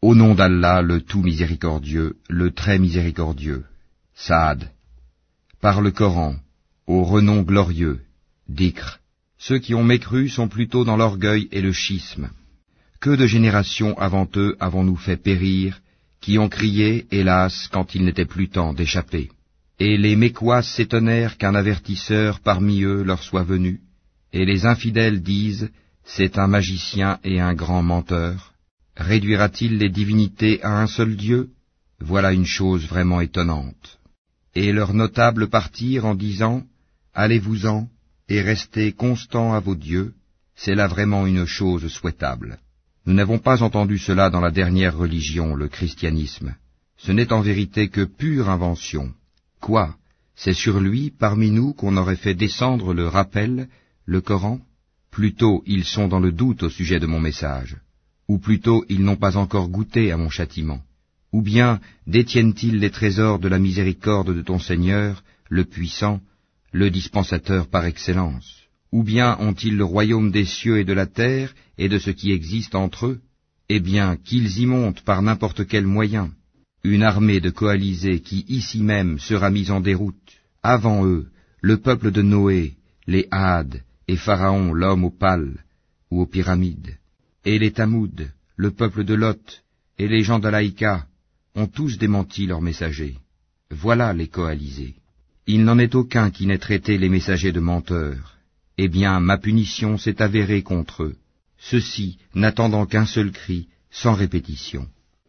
Au nom d'Allah, le tout miséricordieux, le très miséricordieux. Saad. Par le Coran, au renom glorieux. Dhikr. Ceux qui ont mécru sont plutôt dans l'orgueil et le schisme. Que de générations avant eux avons-nous fait périr, qui ont crié, hélas, quand il n'était plus temps d'échapper. Et les Mécois s'étonnèrent qu'un avertisseur parmi eux leur soit venu, et les infidèles disent, c'est un magicien et un grand menteur. Réduira-t-il les divinités à un seul Dieu? Voilà une chose vraiment étonnante. Et leurs notables partirent en disant, allez-vous-en, et restez constants à vos dieux, c'est là vraiment une chose souhaitable. Nous n'avons pas entendu cela dans la dernière religion, le christianisme. Ce n'est en vérité que pure invention. Quoi? C'est sur lui, parmi nous, qu'on aurait fait descendre le rappel, le Coran? Plutôt ils sont dans le doute au sujet de mon message. Ou plutôt ils n'ont pas encore goûté à mon châtiment. Ou bien détiennent-ils les trésors de la miséricorde de ton Seigneur, le puissant, le dispensateur par excellence? Ou bien ont-ils le royaume des cieux et de la terre, et de ce qui existe entre eux? Eh bien, qu'ils y montent par n'importe quel moyen. Une armée de coalisés qui ici même sera mise en déroute. Avant eux, le peuple de Noé, les Hades, et Pharaon, l'homme aux pales, ou aux pyramides. Et les Tamoud, le peuple de Lot, et les gens d'Alaïka, ont tous démenti leurs messagers. Voilà les coalisés. Il n'en est aucun qui n'ait traité les messagers de menteurs. Eh bien, ma punition s'est avérée contre eux, ceux-ci n'attendant qu'un seul cri, sans répétition.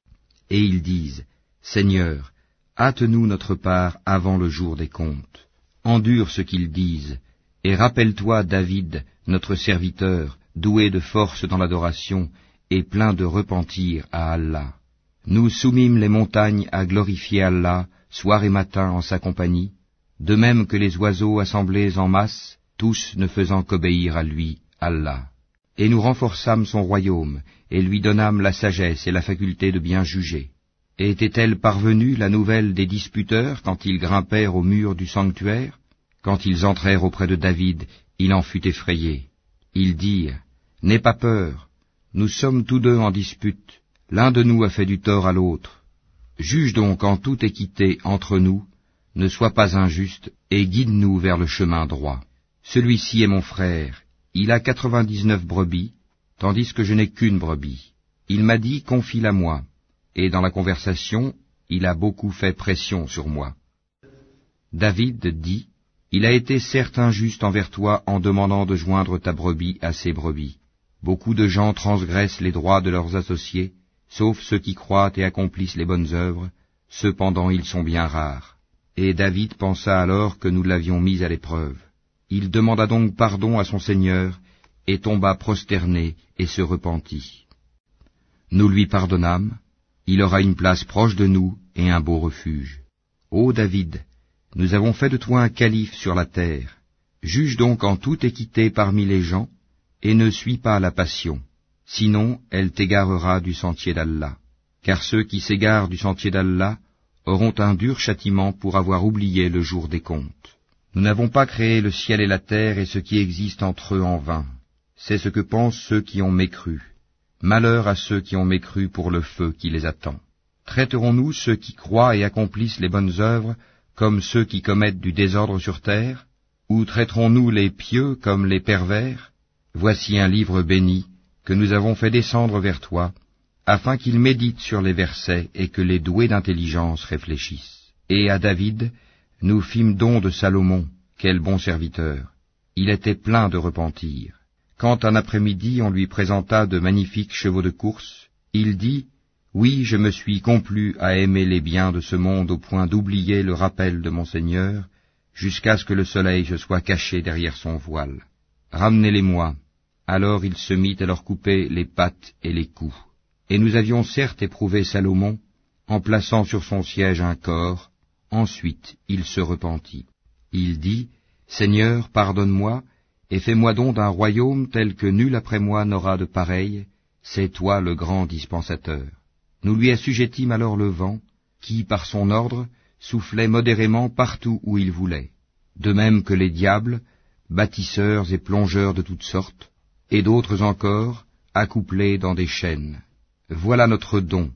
Et ils disent, Seigneur, hâte-nous notre part avant le jour des comptes. Endure ce qu'ils disent, et rappelle-toi David, notre serviteur, doué de force dans l'adoration, et plein de repentir à Allah. Nous soumîmes les montagnes à glorifier Allah, soir et matin en sa compagnie, de même que les oiseaux assemblés en masse, tous ne faisant qu'obéir à lui, Allah. Et nous renforçâmes son royaume, et lui donnâmes la sagesse et la faculté de bien juger. Et était-elle parvenue la nouvelle des disputeurs quand ils grimpèrent au mur du sanctuaire? Quand ils entrèrent auprès de David, il en fut effrayé. Ils dirent, n'aie pas peur, nous sommes tous deux en dispute, l'un de nous a fait du tort à l'autre. Juge donc en toute équité entre nous, ne sois pas injuste, et guide-nous vers le chemin droit. Celui-ci est mon frère, il a 99 brebis, tandis que je n'ai qu'une brebis. Il m'a dit, confie-la moi, et dans la conversation, il a beaucoup fait pression sur moi. David dit, il a été certes injuste envers toi en demandant de joindre ta brebis à ses brebis. Beaucoup de gens transgressent les droits de leurs associés, sauf ceux qui croient et accomplissent les bonnes œuvres, cependant ils sont bien rares. Et David pensa alors que nous l'avions mis à l'épreuve. Il demanda donc pardon à son Seigneur, et tomba prosterné et se repentit. Nous lui pardonnâmes, il aura une place proche de nous et un beau refuge. Ô David, nous avons fait de toi un calife sur la terre. Juge donc en toute équité parmi les gens, et ne suis pas la passion, sinon elle t'égarera du sentier d'Allah. Car ceux qui s'égarent du sentier d'Allah auront un dur châtiment pour avoir oublié le jour des comptes. Nous n'avons pas créé le ciel et la terre et ce qui existe entre eux en vain. C'est ce que pensent ceux qui ont mécru. Malheur à ceux qui ont mécru pour le feu qui les attend. Traiterons-nous ceux qui croient et accomplissent les bonnes œuvres comme ceux qui commettent du désordre sur terre? Ou traiterons-nous les pieux comme les pervers? Voici un livre béni que nous avons fait descendre vers toi, afin qu'il médite sur les versets et que les doués d'intelligence réfléchissent. Et à David, nous fîmes don de Salomon, quel bon serviteur. Il était plein de repentir. Quand un après-midi on lui présenta de magnifiques chevaux de course, il dit, « Oui, je me suis complu à aimer les biens de ce monde au point d'oublier le rappel de mon Seigneur, jusqu'à ce que le soleil se soit caché derrière son voile. Ramenez-les-moi. » Alors il se mit à leur couper les pattes et les coups. Et nous avions certes éprouvé Salomon, en plaçant sur son siège un corps, ensuite il se repentit. Il dit, « Seigneur, pardonne-moi, et fais-moi don d'un royaume tel que nul après moi n'aura de pareil, c'est toi le grand dispensateur. » Nous lui assujettîmes alors le vent, qui, par son ordre, soufflait modérément partout où il voulait, de même que les diables, bâtisseurs et plongeurs de toutes sortes, et d'autres encore, accouplés dans des chaînes. Voilà notre don,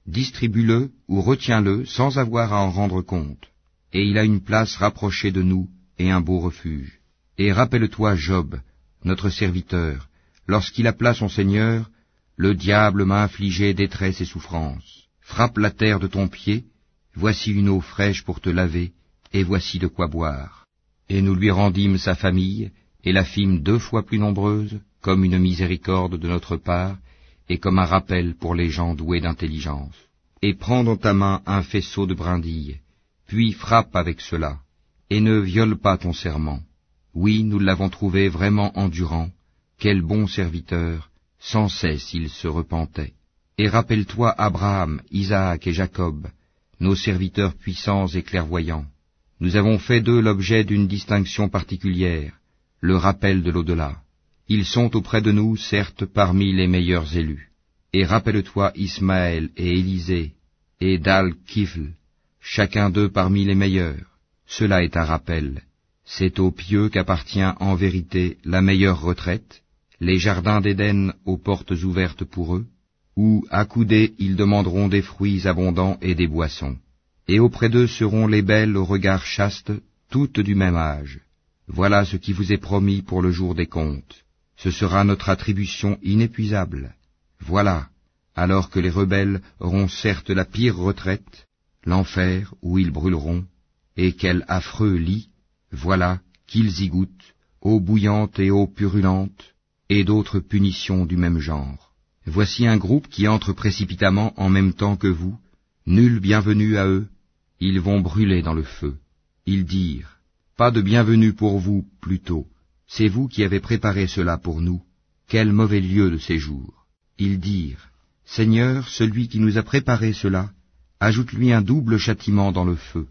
distribue-le ou retiens-le sans avoir à en rendre compte, et il a une place rapprochée de nous et un beau refuge. Et rappelle-toi Job, notre serviteur, lorsqu'il appela son Seigneur, le diable m'a infligé détresse et souffrance. Frappe la terre de ton pied, voici une eau fraîche pour te laver, et voici de quoi boire. Et nous lui rendîmes sa famille, et la fîmes 2 fois plus nombreuse, comme une miséricorde de notre part, et comme un rappel pour les gens doués d'intelligence. Et prends dans ta main un faisceau de brindilles, puis frappe avec cela, et ne viole pas ton serment. Oui, nous l'avons trouvé vraiment endurant, quel bon serviteur, sans cesse il se repentait. Et rappelle-toi Abraham, Isaac et Jacob, nos serviteurs puissants et clairvoyants. Nous avons fait d'eux l'objet d'une distinction particulière, le rappel de l'au-delà. Ils sont auprès de nous, certes, parmi les meilleurs élus. Et rappelle-toi Ismaël et Élisée, et Dal-Kifl, chacun d'eux parmi les meilleurs. Cela est un rappel. C'est aux pieux qu'appartient en vérité la meilleure retraite, les jardins d'Éden aux portes ouvertes pour eux, où, accoudés, ils demanderont des fruits abondants et des boissons. Et auprès d'eux seront les belles au regard chaste, toutes du même âge. Voilà ce qui vous est promis pour le jour des comptes. Ce sera notre attribution inépuisable. Voilà, alors que les rebelles auront certes la pire retraite, l'enfer où ils brûleront, et quel affreux lit, voilà qu'ils y goûtent, eau bouillante et eau purulente, et d'autres punitions du même genre. Voici un groupe qui entre précipitamment en même temps que vous, nul bienvenu à eux, ils vont brûler dans le feu. Ils dirent, pas de bienvenue pour vous, plutôt, c'est vous qui avez préparé cela pour nous, quel mauvais lieu de séjour. Ils dirent, Seigneur, celui qui nous a préparé cela, ajoute-lui un double châtiment dans le feu.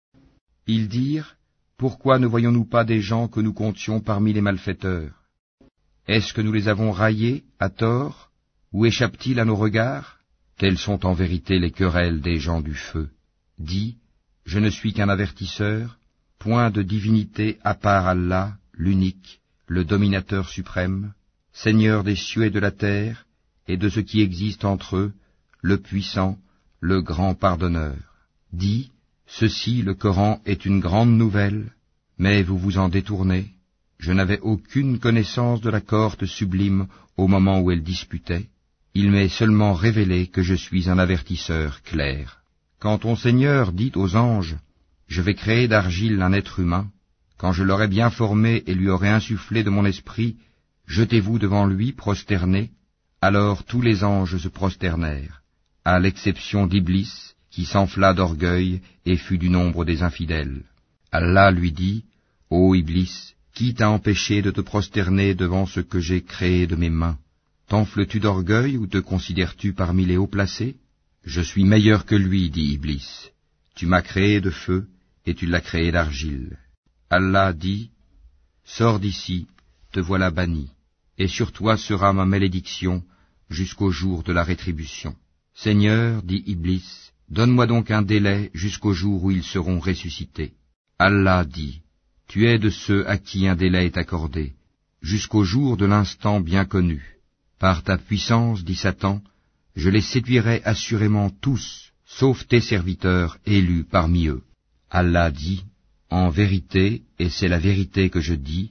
Ils dirent, pourquoi ne voyons-nous pas des gens que nous comptions parmi les malfaiteurs? Est-ce que nous les avons raillés, à tort, ou échappent-ils à nos regards? Telles sont en vérité les querelles des gens du feu. Dis, je ne suis qu'un avertisseur, point de divinité à part Allah, l'unique, le dominateur suprême, Seigneur des cieux et de la terre, et de ce qui existe entre eux, le puissant, le grand pardonneur. Dis, ceci, le Coran, est une grande nouvelle, mais vous vous en détournez. Je n'avais aucune connaissance de la cohorte sublime au moment où elle disputait. Il m'est seulement révélé que je suis un avertisseur clair. Quand ton Seigneur dit aux anges, « Je vais créer d'argile un être humain », quand je l'aurai bien formé et lui aurai insufflé de mon esprit, jetez-vous devant lui prosternés. Alors tous les anges se prosternèrent, à l'exception d'Iblis, qui s'enfla d'orgueil et fut du nombre des infidèles. Allah lui dit, « Ô Iblis, qui t'a empêché de te prosterner devant ce que j'ai créé de mes mains? T'enfles-tu d'orgueil ou te considères-tu parmi les haut placés? Je suis meilleur que lui, dit Iblis. Tu m'as créé de feu et tu l'as créé d'argile. Allah dit, sors d'ici, te voilà banni, et sur toi sera ma malédiction jusqu'au jour de la rétribution. Seigneur, dit Iblis, donne-moi donc un délai jusqu'au jour où ils seront ressuscités. Allah dit, tu es de ceux à qui un délai est accordé, jusqu'au jour de l'instant bien connu. Par ta puissance, dit Satan, je les séduirai assurément tous, sauf tes serviteurs élus parmi eux. Allah dit, en vérité, et c'est la vérité que je dis,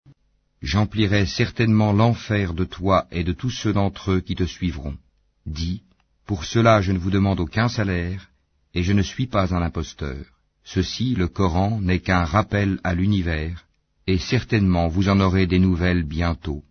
j'emplirai certainement l'enfer de toi et de tous ceux d'entre eux qui te suivront. Dis, pour cela je ne vous demande aucun salaire, et je ne suis pas un imposteur. Ceci, le Coran, n'est qu'un rappel à l'univers, et certainement vous en aurez des nouvelles bientôt.